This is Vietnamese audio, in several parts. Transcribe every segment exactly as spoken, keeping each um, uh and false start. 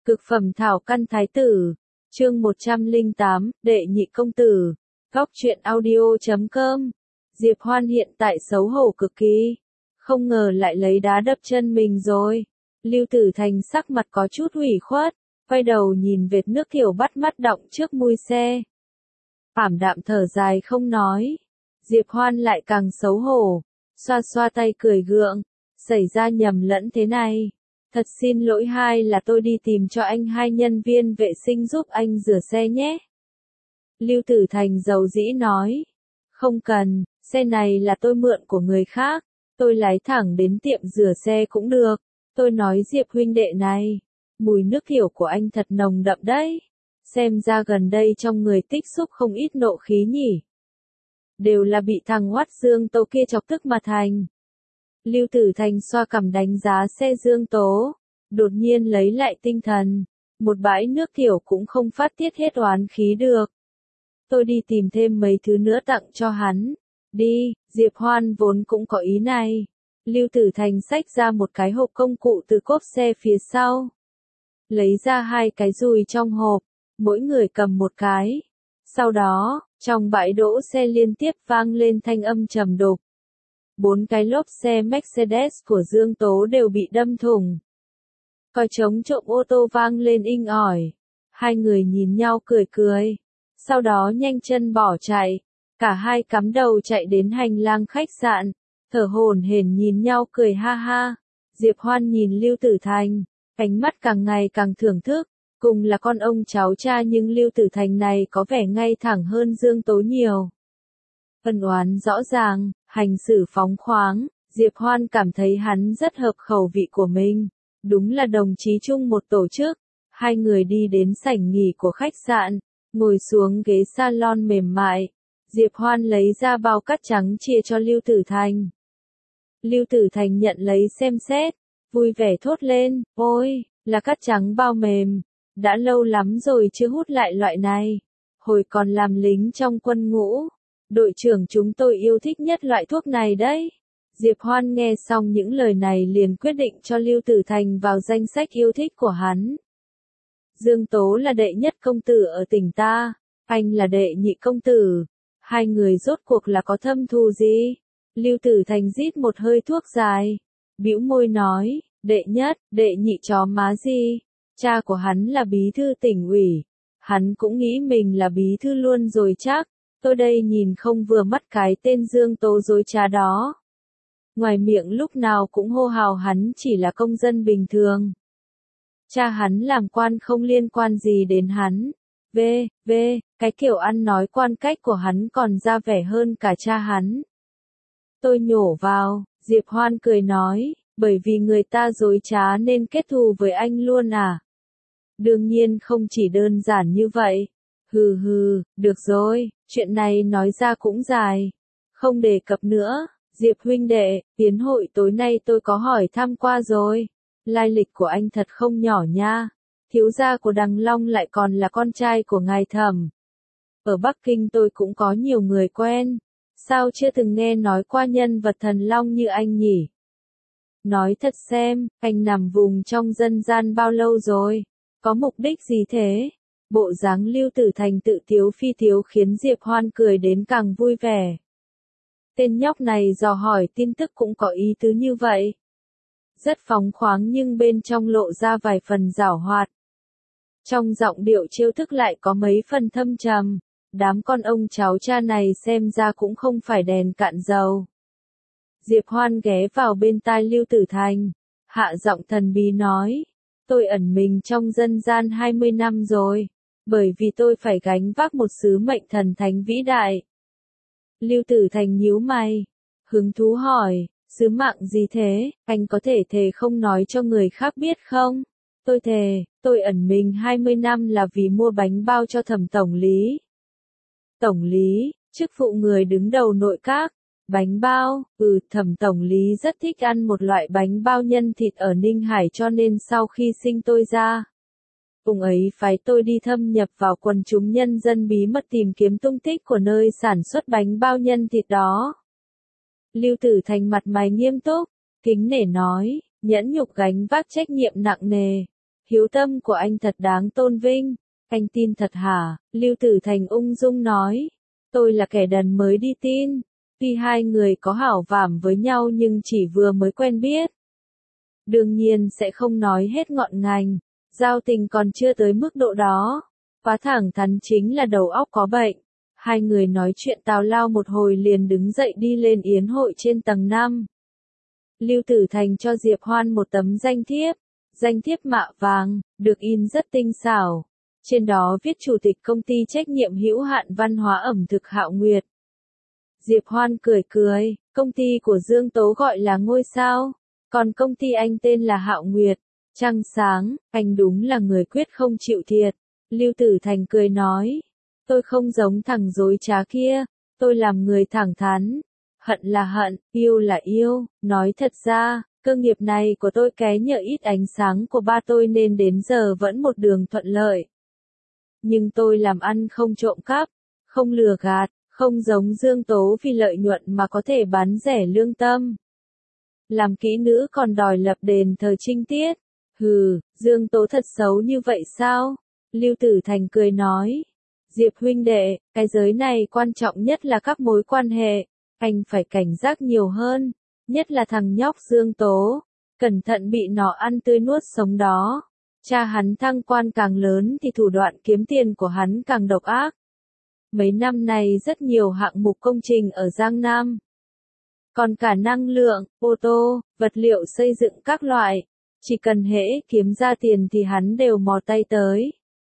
Cực phẩm thảo căn thái tử, chương một trăm lẻ tám, đệ nhị công tử, góc truyện audio chấm com. Diệp Hoan hiện tại xấu hổ cực kỳ, không ngờ lại lấy đá đập chân mình rồi. Lưu Tử Thành sắc mặt có chút ủy khuất, quay đầu nhìn vệt nước tiểu bắt mắt đọng trước mui xe. Ảm đạm thở dài không nói. Diệp Hoan lại càng xấu hổ, xoa xoa tay cười gượng, xảy ra nhầm lẫn thế này. Thật xin lỗi, hai là tôi đi tìm cho anh hai nhân viên vệ sinh giúp anh rửa xe nhé. Lưu Tử Thành dầu dĩ nói. Không cần, xe này là tôi mượn của người khác, tôi lái thẳng đến tiệm rửa xe cũng được. Tôi nói Diệp huynh đệ này, mùi nước tiểu của anh thật nồng đậm đấy. Xem ra gần đây trong người tích xúc không ít nộ khí nhỉ. Đều là bị thằng Hoát Dương Tố kia chọc tức mà thành. Lưu Tử Thành xoa cằm đánh giá xe Dương Tố, đột nhiên lấy lại tinh thần, một bãi nước tiểu cũng không phát tiết hết oán khí được. Tôi đi tìm thêm mấy thứ nữa tặng cho hắn. Đi, Diệp Hoan vốn cũng có ý này. Lưu Tử Thành xách ra một cái hộp công cụ từ cốp xe phía sau. Lấy ra hai cái dùi trong hộp, mỗi người cầm một cái. Sau đó, trong bãi đỗ xe liên tiếp vang lên thanh âm trầm đục. Bốn cái lốp xe Mercedes của Dương Tố đều bị đâm thủng. Còi trống trộm ô tô vang lên inh ỏi. Hai người nhìn nhau cười cười. Sau đó nhanh chân bỏ chạy. Cả hai cắm đầu chạy đến hành lang khách sạn. Thở hổn hển nhìn nhau cười ha ha. Diệp Hoan nhìn Lưu Tử Thành, ánh mắt càng ngày càng thưởng thức. Cùng là con ông cháu cha nhưng Lưu Tử Thành này có vẻ ngay thẳng hơn Dương Tố nhiều. Ân oán rõ ràng, hành xử phóng khoáng, Diệp Hoan cảm thấy hắn rất hợp khẩu vị của mình. Đúng là đồng chí chung một tổ chức. Hai người đi đến sảnh nghỉ của khách sạn, ngồi xuống ghế salon mềm mại. Diệp Hoan lấy ra bao cát trắng chia cho Lưu Tử Thành. Lưu Tử Thành nhận lấy xem xét, vui vẻ thốt lên, ôi, là cát trắng bao mềm. Đã lâu lắm rồi chưa hút lại loại này. Hồi còn làm lính trong quân ngũ, đội trưởng chúng tôi yêu thích nhất loại thuốc này đấy. Diệp Hoan nghe xong những lời này liền quyết định cho Lưu Tử Thành vào danh sách yêu thích của hắn. Dương Tố là đệ nhất công tử ở tỉnh ta, anh là đệ nhị công tử. Hai người rốt cuộc là có thâm thù gì? Lưu Tử Thành rít một hơi thuốc dài, bĩu môi nói, đệ nhất, đệ nhị chó má gì? Cha của hắn là bí thư tỉnh ủy, hắn cũng nghĩ mình là bí thư luôn rồi chắc. Tôi đây nhìn không vừa mắt cái tên Dương Tố dối trá đó. Ngoài miệng lúc nào cũng hô hào hắn chỉ là công dân bình thường. Cha hắn làm quan không liên quan gì đến hắn. V, V, cái kiểu ăn nói quan cách của hắn còn ra vẻ hơn cả cha hắn. Tôi nhổ vào, Diệp Hoan cười nói, bởi vì người ta dối trá nên kết thù với anh luôn à? Đương nhiên không chỉ đơn giản như vậy. Hừ hừ, được rồi, chuyện này nói ra cũng dài. Không đề cập nữa. Diệp huynh đệ, tiến hội tối nay tôi có hỏi thăm qua rồi. Lai lịch của anh thật không nhỏ nha. Thiếu gia của Đằng Long lại còn là con trai của ngài Thẩm. Ở Bắc Kinh tôi cũng có nhiều người quen. Sao chưa từng nghe nói qua nhân vật thần long như anh nhỉ? Nói thật xem, anh nằm vùng trong dân gian bao lâu rồi? Có mục đích gì thế? Bộ dáng Lưu Tử Thành tự tiếu phi tiếu khiến Diệp Hoan cười đến càng vui vẻ. Tên nhóc này dò hỏi tin tức cũng có ý tứ như vậy. Rất phóng khoáng nhưng bên trong lộ ra vài phần giảo hoạt. Trong giọng điệu trêu thức lại có mấy phần thâm trầm. Đám con ông cháu cha này xem ra cũng không phải đèn cạn dầu. Diệp Hoan ghé vào bên tai Lưu Tử Thành, hạ giọng thần bí nói. Tôi ẩn mình trong dân gian hai mươi năm rồi, bởi vì tôi phải gánh vác một sứ mệnh thần thánh vĩ đại. Lưu Tử Thành nhíu mày, hứng thú hỏi, sứ mạng gì thế, anh có thể thề không nói cho người khác biết không? Tôi thề, tôi ẩn mình hai mươi năm là vì mua bánh bao cho Thẩm tổng lý. Tổng lý, chức vụ người đứng đầu nội các. Bánh bao, ừ, Thẩm tổng lý rất thích ăn một loại bánh bao nhân thịt ở Ninh Hải cho nên sau khi sinh tôi ra, ông ấy phái tôi đi thâm nhập vào quần chúng nhân dân bí mật tìm kiếm tung tích của nơi sản xuất bánh bao nhân thịt đó. Lưu Tử Thành mặt mày nghiêm túc, kính nể nói, nhẫn nhục gánh vác trách nhiệm nặng nề. Hiếu tâm của anh thật đáng tôn vinh. Anh tin thật hả? Lưu Tử Thành ung dung nói. Tôi là kẻ đần mới đi tin. Tuy hai người có hảo cảm với nhau nhưng chỉ vừa mới quen biết. Đương nhiên sẽ không nói hết ngọn ngành. Giao tình còn chưa tới mức độ đó. Quá thẳng thắn chính là đầu óc có bệnh. Hai người nói chuyện tào lao một hồi liền đứng dậy đi lên yến hội trên tầng năm. Lưu Tử Thành cho Diệp Hoan một tấm danh thiếp. Danh thiếp mạ vàng, được in rất tinh xảo. Trên đó viết chủ tịch công ty trách nhiệm hữu hạn văn hóa ẩm thực Hạo Nguyệt. Diệp Hoan cười cười, công ty của Dương Tố gọi là Ngôi Sao, còn công ty anh tên là Hạo Nguyệt. Trăng sáng, anh đúng là người quyết không chịu thiệt. Lưu Tử Thành cười nói, tôi không giống thằng dối trá kia, tôi làm người thẳng thắn. Hận là hận, yêu là yêu, nói thật ra, cơ nghiệp này của tôi ké nhờ ít ánh sáng của ba tôi nên đến giờ vẫn một đường thuận lợi. Nhưng tôi làm ăn không trộm cắp, không lừa gạt, không giống Dương Tố vì lợi nhuận mà có thể bán rẻ lương tâm. Làm kỹ nữ còn đòi lập đền thờ trinh tiết. Hừ, Dương Tố thật xấu như vậy sao? Lưu Tử Thành cười nói. Diệp huynh đệ, cái giới này quan trọng nhất là các mối quan hệ. Anh phải cảnh giác nhiều hơn. Nhất là thằng nhóc Dương Tố. Cẩn thận bị nó ăn tươi nuốt sống đó. Cha hắn thăng quan càng lớn thì thủ đoạn kiếm tiền của hắn càng độc ác. Mấy năm này rất nhiều hạng mục công trình ở Giang Nam. Còn cả năng lượng, ô tô, vật liệu xây dựng các loại. Chỉ cần hễ kiếm ra tiền thì hắn đều mò tay tới.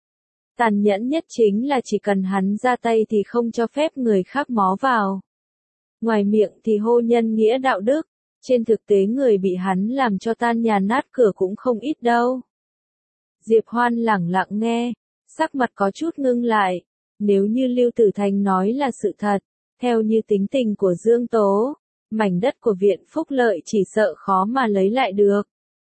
Tàn nhẫn nhất chính là chỉ cần hắn ra tay thì không cho phép người khác mó vào. Ngoài miệng thì hô nhân nghĩa đạo đức. Trên thực tế người bị hắn làm cho tan nhà nát cửa cũng không ít đâu. Diệp Hoan lẳng lặng nghe, sắc mặt có chút ngưng lại. Nếu như Lưu Tử Thành nói là sự thật, theo như tính tình của Dương Tố, mảnh đất của Viện Phúc Lợi chỉ sợ khó mà lấy lại được.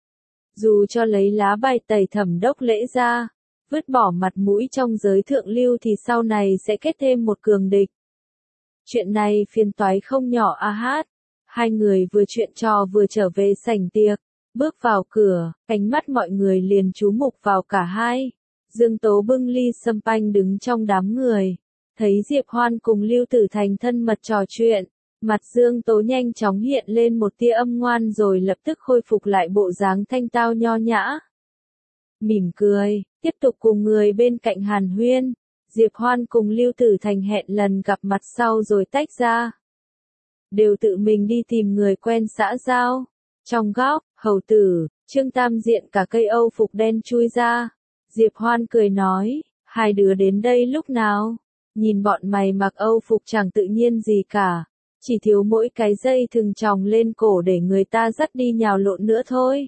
Dù cho lấy lá bài tẩy Thẩm Đốc Lễ ra, vứt bỏ mặt mũi trong giới thượng lưu thì sau này sẽ kết thêm một cường địch. Chuyện này phiền toái không nhỏ a hát. Hai người vừa chuyện trò vừa trở về sảnh tiệc, bước vào cửa, ánh mắt mọi người liền chú mục vào cả hai. Dương Tố bưng ly sâm panh đứng trong đám người, thấy Diệp Hoan cùng Lưu Tử Thành thân mật trò chuyện, mặt Dương Tố nhanh chóng hiện lên một tia âm ngoan rồi lập tức khôi phục lại bộ dáng thanh tao nho nhã. Mỉm cười, tiếp tục cùng người bên cạnh hàn huyên, Diệp Hoan cùng Lưu Tử Thành hẹn lần gặp mặt sau rồi tách ra. Đều tự mình đi tìm người quen xã giao. Trong góc, hầu tử, Trương Tam diện cả cây âu phục đen chui ra. Diệp Hoan cười nói, hai đứa đến đây lúc nào? Nhìn bọn mày mặc âu phục chẳng tự nhiên gì cả. Chỉ thiếu mỗi cái dây thừng tròng lên cổ để người ta dắt đi nhào lộn nữa thôi.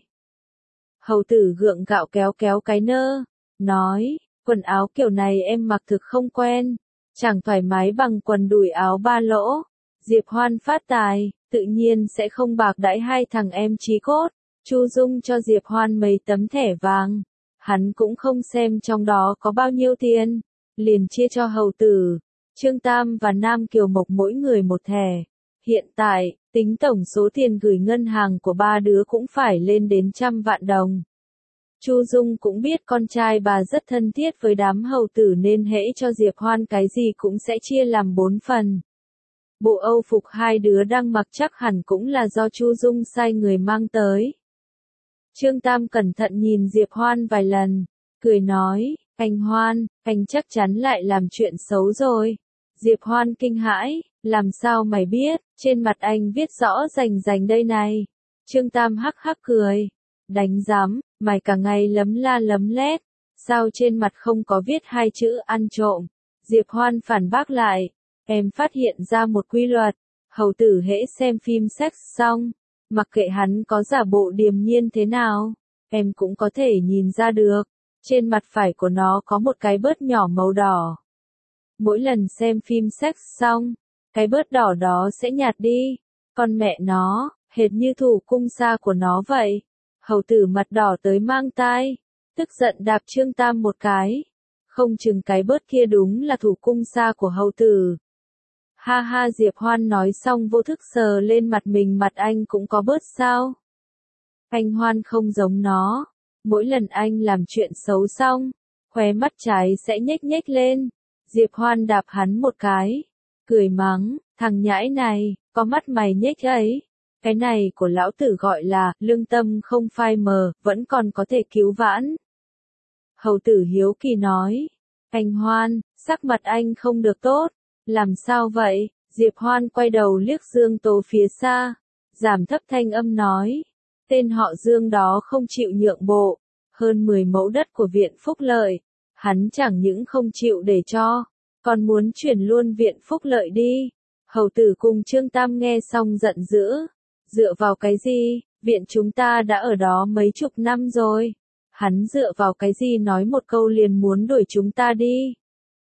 Hầu tử gượng gạo kéo kéo cái nơ. Nói, quần áo kiểu này em mặc thực không quen. Chẳng thoải mái bằng quần đùi áo ba lỗ. Diệp Hoan phát tài, tự nhiên sẽ không bạc đãi hai thằng em chí cốt. Chu Dung cho Diệp Hoan mấy tấm thẻ vàng. Hắn cũng không xem trong đó có bao nhiêu tiền. Liền chia cho hầu tử, Trương Tam và Nam Kiều Mộc mỗi người một thẻ. Hiện tại, tính tổng số tiền gửi ngân hàng của ba đứa cũng phải lên đến trăm vạn đồng. Chu Dung cũng biết con trai bà rất thân thiết với đám hầu tử nên hễ cho Diệp Hoan cái gì cũng sẽ chia làm bốn phần. Bộ âu phục hai đứa đang mặc chắc hẳn cũng là do Chu Dung sai người mang tới. Trương Tam cẩn thận nhìn Diệp Hoan vài lần, cười nói, anh Hoan, anh chắc chắn lại làm chuyện xấu rồi. Diệp Hoan kinh hãi, làm sao mày biết, trên mặt anh viết rõ rành rành đây này. Trương Tam hắc hắc cười, đánh giám, mày cả ngày lấm la lấm lét, sao trên mặt không có viết hai chữ ăn trộm. Diệp Hoan phản bác lại, em phát hiện ra một quy luật, hầu tử hễ xem phim sex xong, mặc kệ hắn có giả bộ điềm nhiên thế nào, em cũng có thể nhìn ra được, trên mặt phải của nó có một cái bớt nhỏ màu đỏ. Mỗi lần xem phim sex xong, cái bớt đỏ đó sẽ nhạt đi, con mẹ nó, hệt như thủ cung sa của nó vậy. Hầu tử mặt đỏ tới mang tai, tức giận đạp Trương Tam một cái, không chừng cái bớt kia đúng là thủ cung sa của hầu tử. Ha ha, Diệp Hoan nói xong vô thức sờ lên mặt mình, mặt anh cũng có bớt sao? Anh Hoan không giống nó. Mỗi lần anh làm chuyện xấu xong, khóe mắt trái sẽ nhếch nhếch lên. Diệp Hoan đạp hắn một cái, cười mắng, thằng nhãi này, có mắt mày nhếch ấy. Cái này của lão tử gọi là, lương tâm không phai mờ, vẫn còn có thể cứu vãn. Hầu tử hiếu kỳ nói, anh Hoan, sắc mặt anh không được tốt, làm sao vậy? Diệp Hoan quay đầu liếc Dương Tố phía xa, giảm thấp thanh âm nói, tên họ Dương đó không chịu nhượng bộ, hơn mười mẫu đất của viện Phúc Lợi, hắn chẳng những không chịu để cho, còn muốn chuyển luôn viện Phúc Lợi đi. Hầu tử cùng Trương Tam nghe xong giận dữ, dựa vào cái gì, viện chúng ta đã ở đó mấy chục năm rồi, hắn dựa vào cái gì nói một câu liền muốn đuổi chúng ta đi.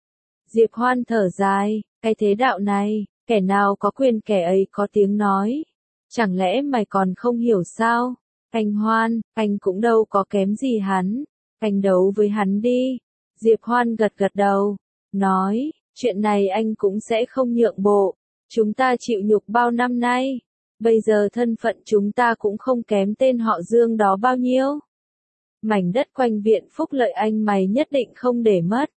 Diệp Hoan thở dài, cái thế đạo này, kẻ nào có quyền kẻ ấy có tiếng nói. Chẳng lẽ mày còn không hiểu sao? Anh Hoan, anh cũng đâu có kém gì hắn. Anh đấu với hắn đi. Diệp Hoan gật gật đầu, nói, chuyện này anh cũng sẽ không nhượng bộ. Chúng ta chịu nhục bao năm nay. Bây giờ thân phận chúng ta cũng không kém tên họ Dương đó bao nhiêu. Mảnh đất quanh viện Phúc Lợi anh mày nhất định không để mất.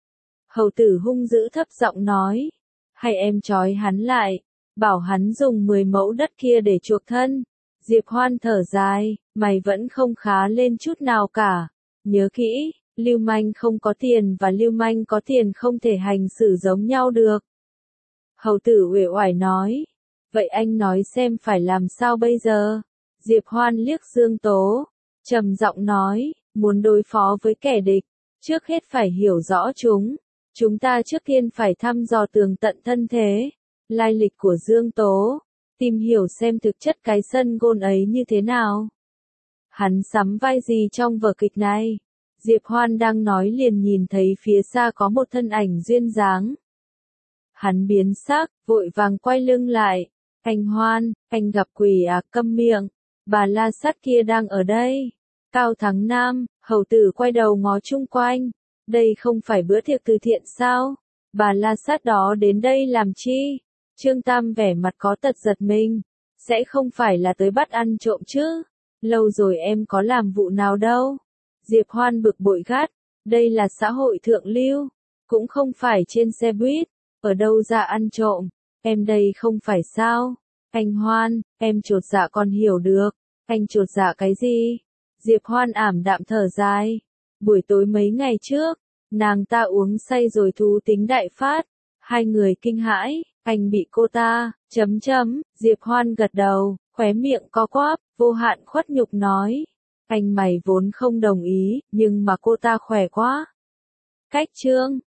Hầu tử hung dữ thấp giọng nói, hay em trói hắn lại, bảo hắn dùng mười mẫu đất kia để chuộc thân. Diệp Hoan thở dài, mày vẫn không khá lên chút nào cả. Nhớ kỹ, lưu manh không có tiền và lưu manh có tiền không thể hành xử giống nhau được. Hầu tử uể oải nói, vậy anh nói xem phải làm sao bây giờ? Diệp Hoan liếc Dương Tố, trầm giọng nói, muốn đối phó với kẻ địch, trước hết phải hiểu rõ chúng. Chúng ta trước tiên phải thăm dò tường tận thân thế, lai lịch của Dương Tố, tìm hiểu xem thực chất cái sân gôn ấy như thế nào. Hắn sắm vai gì trong vở kịch này? Diệp Hoan đang nói liền nhìn thấy phía xa có một thân ảnh duyên dáng. Hắn biến sắc, vội vàng quay lưng lại. Anh Hoan, anh gặp quỷ à, câm miệng, bà La Sát kia đang ở đây. Cao Thắng Nam, hầu tử quay đầu ngó chung quanh. Đây không phải bữa tiệc từ thiện sao? Bà La Sát đó đến đây làm chi? Trương Tam vẻ mặt có tật giật mình. Sẽ không phải là tới bắt ăn trộm chứ? Lâu rồi em có làm vụ nào đâu. Diệp Hoan bực bội gắt. Đây là xã hội thượng lưu. Cũng không phải trên xe buýt. Ở đâu ra ăn trộm? Em đây không phải sao? Anh Hoan, em chột dạ còn hiểu được. Anh chột dạ cái gì? Diệp Hoan ảm đạm thở dài. Buổi tối mấy ngày trước, nàng ta uống say rồi thú tính đại phát. Hai người kinh hãi, anh bị cô ta, chấm chấm, Diệp Hoan gật đầu, khóe miệng co quắp, vô hạn khuất nhục nói. Anh mày vốn không đồng ý, nhưng mà cô ta khỏe quá. Cách chương